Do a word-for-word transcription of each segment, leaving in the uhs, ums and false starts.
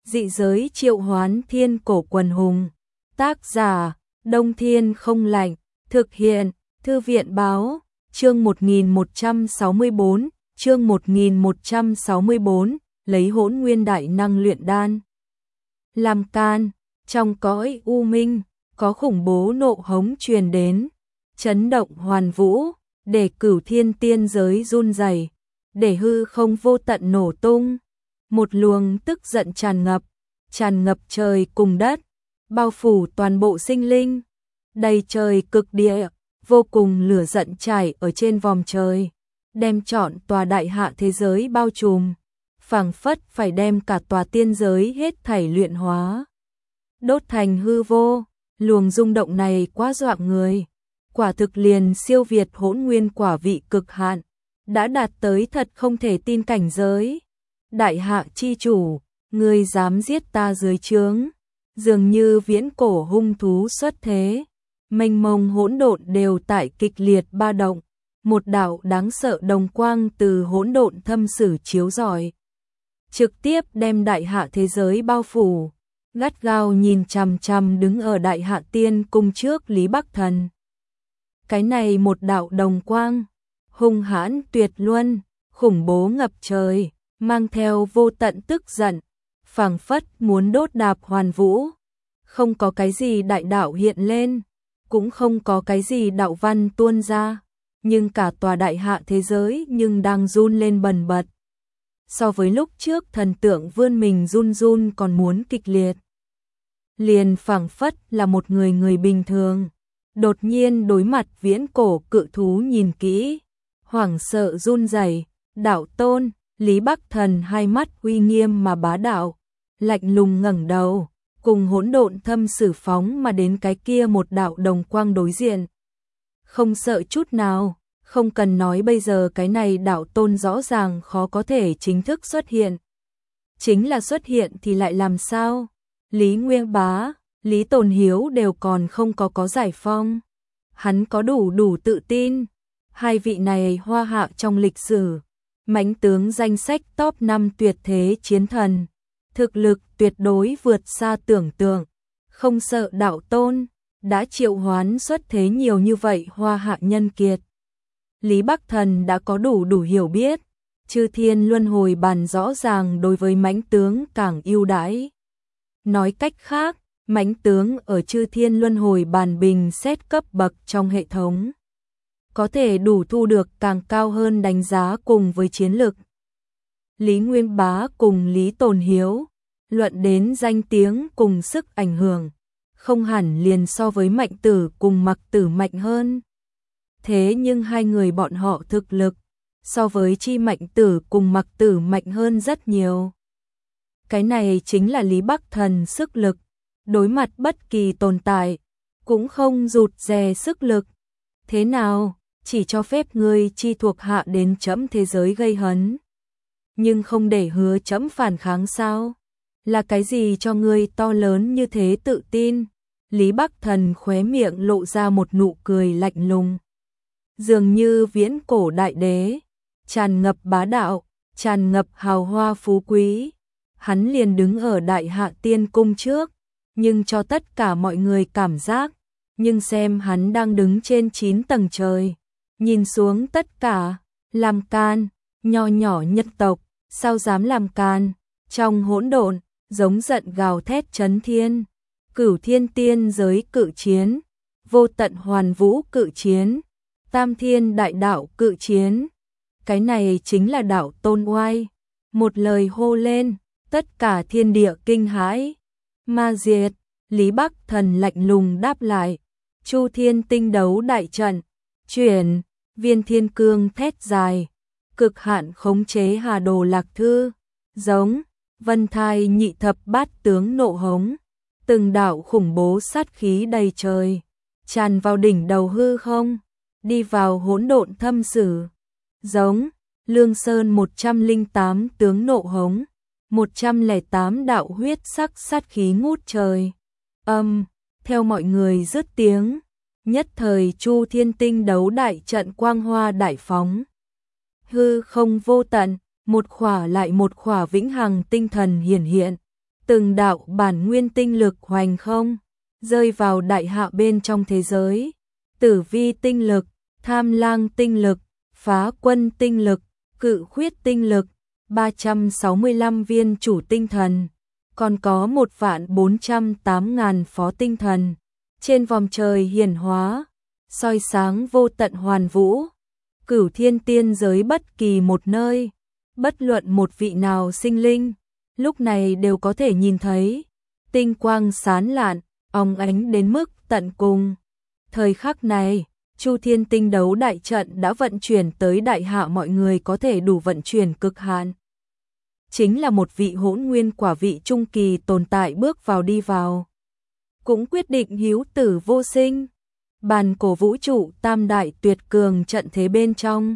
Dị giới triệu hoán thiên cổ quần hùng. Tác giả, Đông Thiên không lạnh. Thực hiện, Thư viện báo, chương một nghìn một trăm sáu mươi bốn, chương một nghìn một trăm sáu mươi bốn, lấy hỗn nguyên đại năng luyện đan. Làm can, trong cõi u minh, có khủng bố nộ hống truyền đến, chấn động hoàn vũ, để cửu thiên tiên giới run rẩy, để hư không vô tận nổ tung. Một luồng tức giận tràn ngập, tràn ngập trời cùng đất, bao phủ toàn bộ sinh linh. Đầy trời cực địa, vô cùng lửa giận trải ở trên vòm trời, đem trọn tòa đại hạ thế giới bao trùm, phảng phất phải đem cả tòa tiên giới hết thảy luyện hóa, đốt thành hư vô. Luồng rung động này quá dọa người, quả thực liền siêu việt hỗn nguyên quả vị cực hạn, đã đạt tới thật không thể tin cảnh giới. Đại hạ chi chủ, ngươi dám giết ta dưới trướng, dường như viễn cổ hung thú xuất thế. Mênh mông hỗn độn đều tại kịch liệt ba động, một đạo đáng sợ đồng quang từ hỗn độn thâm sử chiếu rọi, trực tiếp đem đại hạ thế giới bao phủ, gắt gao nhìn chằm chằm đứng ở đại hạ tiên cung trước Lý Bắc Thần. Cái này một đạo đồng quang, hung hãn tuyệt luân, khủng bố ngập trời, mang theo vô tận tức giận, phảng phất muốn đốt đạp hoàn vũ. Không có cái gì đại đạo hiện lên, cũng không có cái gì đạo văn tuôn ra, nhưng cả tòa đại hạ thế giới nhưng đang run lên bần bật. So với lúc trước thần tượng vươn mình run run còn muốn kịch liệt. Liền phảng phất là một người người bình thường, đột nhiên đối mặt viễn cổ cự thú nhìn kỹ, hoảng sợ run rẩy. Đạo tôn, Lý Bắc Thần hai mắt uy nghiêm mà bá đạo, lạnh lùng ngẩng đầu, cùng hỗn độn thâm sử phóng mà đến cái kia một đạo đồng quang đối diện. Không sợ chút nào, không cần nói bây giờ cái này đạo tôn rõ ràng khó có thể chính thức xuất hiện. Chính là xuất hiện thì lại làm sao? Lý Nguyên Bá, Lý Tồn Hiếu đều còn không có có giải phong. Hắn có đủ đủ tự tin. Hai vị này hoa hạ trong lịch sử, mãnh tướng danh sách top năm tuyệt thế chiến thần. Thực lực tuyệt đối vượt xa tưởng tượng, không sợ đạo tôn, đã triệu hoán xuất thế nhiều như vậy hoa hạ nhân kiệt. Lý Bắc Thần đã có đủ đủ hiểu biết, chư thiên luân hồi bàn rõ ràng đối với mãnh tướng càng ưu đãi. Nói cách khác, mãnh tướng ở chư thiên luân hồi bàn bình xét cấp bậc trong hệ thống, có thể đủ thu được càng cao hơn đánh giá cùng với chiến lực. Lý Nguyên Bá cùng Lý Tồn Hiếu, luận đến danh tiếng cùng sức ảnh hưởng, không hẳn liền so với Mạnh Tử cùng Mặc Tử mạnh hơn. Thế nhưng hai người bọn họ thực lực, so với Chi Mạnh Tử cùng Mặc Tử mạnh hơn rất nhiều. Cái này chính là Lý Bắc Thần sức lực, đối mặt bất kỳ tồn tại, cũng không rụt rè sức lực. Thế nào, chỉ cho phép ngươi chi thuộc hạ đến chấm thế giới gây hấn, nhưng không để hứa chấm phản kháng sao? Là cái gì cho ngươi to lớn như thế tự tin? Lý Bắc Thần khóe miệng lộ ra một nụ cười lạnh lùng, dường như viễn cổ đại đế, tràn ngập bá đạo, tràn ngập hào hoa phú quý. Hắn liền đứng ở đại hạ tiên cung trước, nhưng cho tất cả mọi người cảm giác, nhưng xem hắn đang đứng trên chín tầng trời, nhìn xuống tất cả. Làm can, nho nhỏ nhất tộc, sao dám làm can? Trong hỗn độn, giống giận gào thét chấn thiên, cửu thiên tiên giới cự chiến, vô tận hoàn vũ cự chiến, tam thiên đại đạo cự chiến. Cái này chính là đạo tôn oai. Một lời hô lên, tất cả thiên địa kinh hãi. Ma diệt, Lý Bắc Thần lạnh lùng đáp lại. Chu thiên tinh đấu đại trận, chuyển, viên thiên cương thét dài, cực hạn khống chế hà đồ lạc thư, giống, vân thai nhị thập bát tướng nộ hống. Từng đạo khủng bố sát khí đầy trời, tràn vào đỉnh đầu hư không, đi vào hỗn độn thâm sử. Giống, Lương Sơn một trăm lẻ tám tướng nộ hống, một trăm lẻ tám đạo huyết sắc sát khí ngút trời. Âm, theo mọi người dứt tiếng, nhất thời Chu thiên tinh đấu đại trận quang hoa đại phóng. Hư không vô tận, một khỏa lại một khỏa vĩnh hằng tinh thần hiển hiện, từng đạo bản nguyên tinh lực hoành không, rơi vào đại hạ bên trong thế giới. Tử vi tinh lực, tham lang tinh lực, phá quân tinh lực, cự khuyết tinh lực, ba trăm sáu mươi lăm viên chủ tinh thần, còn có một vạn bốn trăm tám ngàn phó tinh thần, trên vòm trời hiển hóa, soi sáng vô tận hoàn vũ. Cửu thiên tiên giới bất kỳ một nơi, bất luận một vị nào sinh linh, lúc này đều có thể nhìn thấy, tinh quang sáng lạn, óng ánh đến mức tận cùng. Thời khắc này, Chu Thiên tinh đấu đại trận đã vận chuyển tới đại hạ, mọi người có thể đủ vận chuyển cực hạn. Chính là một vị hỗn nguyên quả vị trung kỳ tồn tại bước vào đi vào. Cũng quyết định hiếu tử vô sinh. Bàn cổ vũ trụ tam đại tuyệt cường trận thế bên trong.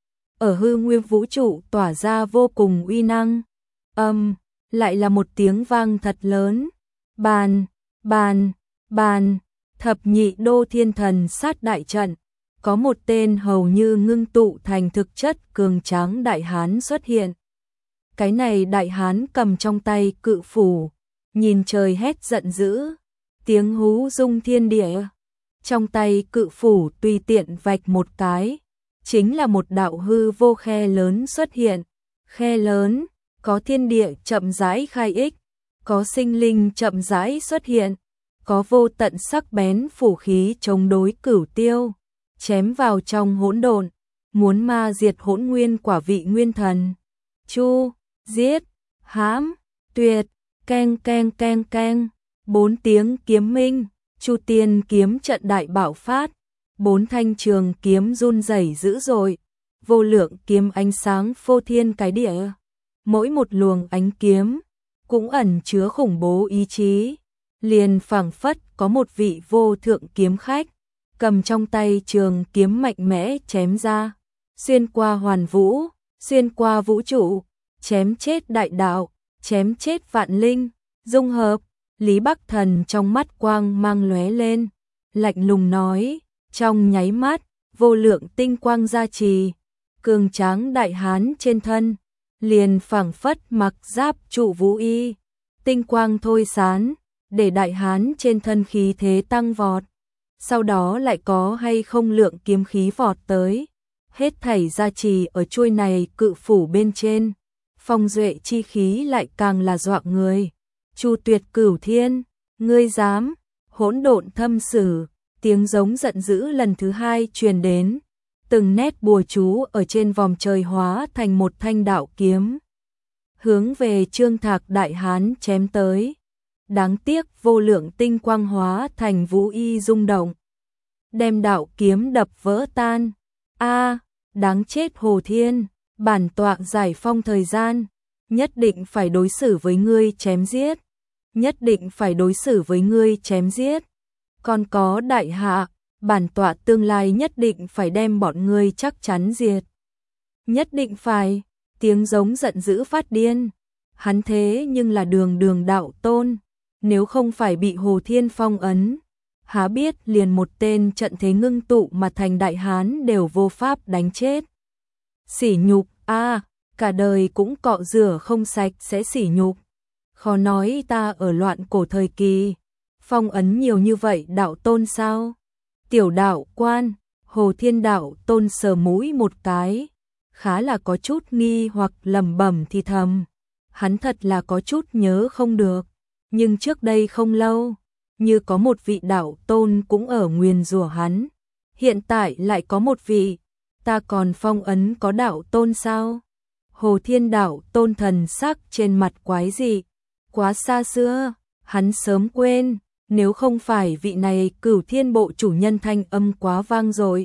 Ở hư nguyên vũ trụ tỏa ra vô cùng uy năng. Âm, lại là một tiếng vang thật lớn. Bàn, bàn, bàn, thập nhị đô thiên thần sát đại trận. Có một tên hầu như ngưng tụ thành thực chất cường tráng đại hán xuất hiện. Cái này đại hán cầm trong tay cự phủ, nhìn trời hét giận dữ, tiếng hú rung thiên địa. Trong tay cự phủ tùy tiện vạch một cái, chính là một đạo hư vô khe lớn xuất hiện. Khe lớn, có thiên địa chậm rãi khai ích, có sinh linh chậm rãi xuất hiện, có vô tận sắc bén phủ khí chống đối cửu tiêu, chém vào trong hỗn độn, muốn ma diệt hỗn nguyên quả vị nguyên thần. Chu, giết, hãm, tuyệt, keng keng keng keng, bốn tiếng kiếm minh. Chu Tiên kiếm trận đại bạo phát, bốn thanh trường kiếm run rẩy dữ dội, vô lượng kiếm ánh sáng phô thiên cái địa. Mỗi một luồng ánh kiếm cũng ẩn chứa khủng bố ý chí, liền phảng phất có một vị vô thượng kiếm khách, cầm trong tay trường kiếm mạnh mẽ chém ra, xuyên qua hoàn vũ, xuyên qua vũ trụ, chém chết đại đạo, chém chết vạn linh, dung hợp. Lý Bắc Thần trong mắt quang mang lóe lên, lạnh lùng nói, trong nháy mắt, vô lượng tinh quang gia trì, cường tráng đại hán trên thân, liền phảng phất mặc giáp trụ vũ y, tinh quang thôi sán, để đại hán trên thân khí thế tăng vọt. Sau đó lại có hay không lượng kiếm khí vọt tới, hết thảy gia trì ở chuôi này cự phủ bên trên, phong duệ chi khí lại càng là dọa người. Chu Tuyệt Cửu Thiên, ngươi dám? Hỗn độn thâm sử, tiếng giống giận dữ lần thứ hai truyền đến, từng nét bùa chú ở trên vòm trời hóa thành một thanh đạo kiếm, hướng về Trương Thạc đại hán chém tới. Đáng tiếc vô lượng tinh quang hóa thành vũ y rung động, đem đạo kiếm đập vỡ tan. A, đáng chết Hồ Thiên, bản tọa giải phong thời gian, nhất định phải đối xử với ngươi chém giết. Nhất định phải đối xử với ngươi chém giết. Còn có đại hạ, bản tọa tương lai nhất định phải đem bọn ngươi chắc chắn diệt. Nhất định phải, tiếng giống giận dữ phát điên. Hắn thế nhưng là đường đường đạo tôn, nếu không phải bị Hồ Thiên phong ấn, há biết liền một tên trận thế ngưng tụ mà thành đại hán đều vô pháp đánh chết. Sỉ nhục, a, cả đời cũng cọ rửa không sạch sẽ sỉ nhục. Khó nói ta ở loạn cổ thời kỳ, phong ấn nhiều như vậy đạo tôn sao? Tiểu đạo quan, Hồ Thiên đạo tôn sờ mũi một cái, khá là có chút nghi hoặc lẩm bẩm thì thầm. Hắn thật là có chút nhớ không được, nhưng trước đây không lâu, như có một vị đạo tôn cũng ở nguyền rủa hắn. Hiện tại lại có một vị, ta còn phong ấn có đạo tôn sao? Hồ Thiên đạo tôn thần sắc trên mặt quái dị. Quá xa xưa, hắn sớm quên, nếu không phải vị này Cửu Thiên bộ chủ nhân thanh âm quá vang rồi.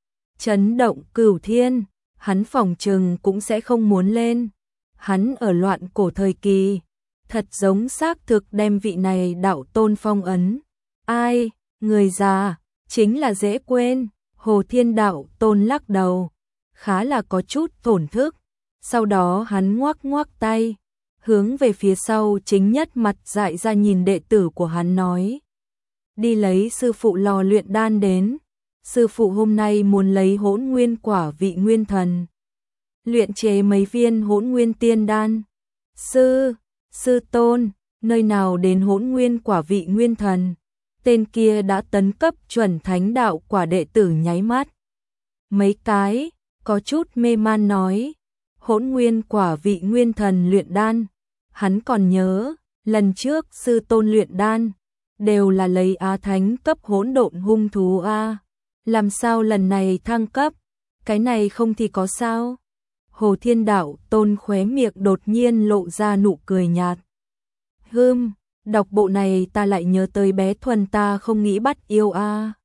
Chấn động Cửu Thiên, hắn phỏng chừng cũng sẽ không muốn lên. Hắn ở loạn cổ thời kỳ, thật giống xác thực đem vị này đạo tôn phong ấn. Ai, người già, chính là dễ quên. Hồ Thiên đạo tôn lắc đầu, khá là có chút tổn thức. Sau đó hắn ngoắc ngoắc tay, hướng về phía sau chính nhất mặt dại ra nhìn đệ tử của hắn nói. Đi lấy sư phụ lò luyện đan đến. Sư phụ hôm nay muốn lấy hỗn nguyên quả vị nguyên thần, luyện chế mấy viên hỗn nguyên tiên đan. Sư, sư tôn, nơi nào đến hỗn nguyên quả vị nguyên thần, tên kia đã tấn cấp chuẩn thánh đạo quả đệ tử nháy mắt. Mấy cái, có chút mê man nói, hỗn nguyên quả vị nguyên thần luyện đan, hắn còn nhớ, lần trước sư tôn luyện đan, đều là lấy á thánh cấp hỗn độn hung thú a, làm sao lần này thăng cấp, cái này không thì có sao? Hồ Thiên Đạo Tôn khóe miệng đột nhiên lộ ra nụ cười nhạt. Hừm, đọc bộ này ta lại nhớ tới bé Thuần ta không nghĩ bắt yêu a.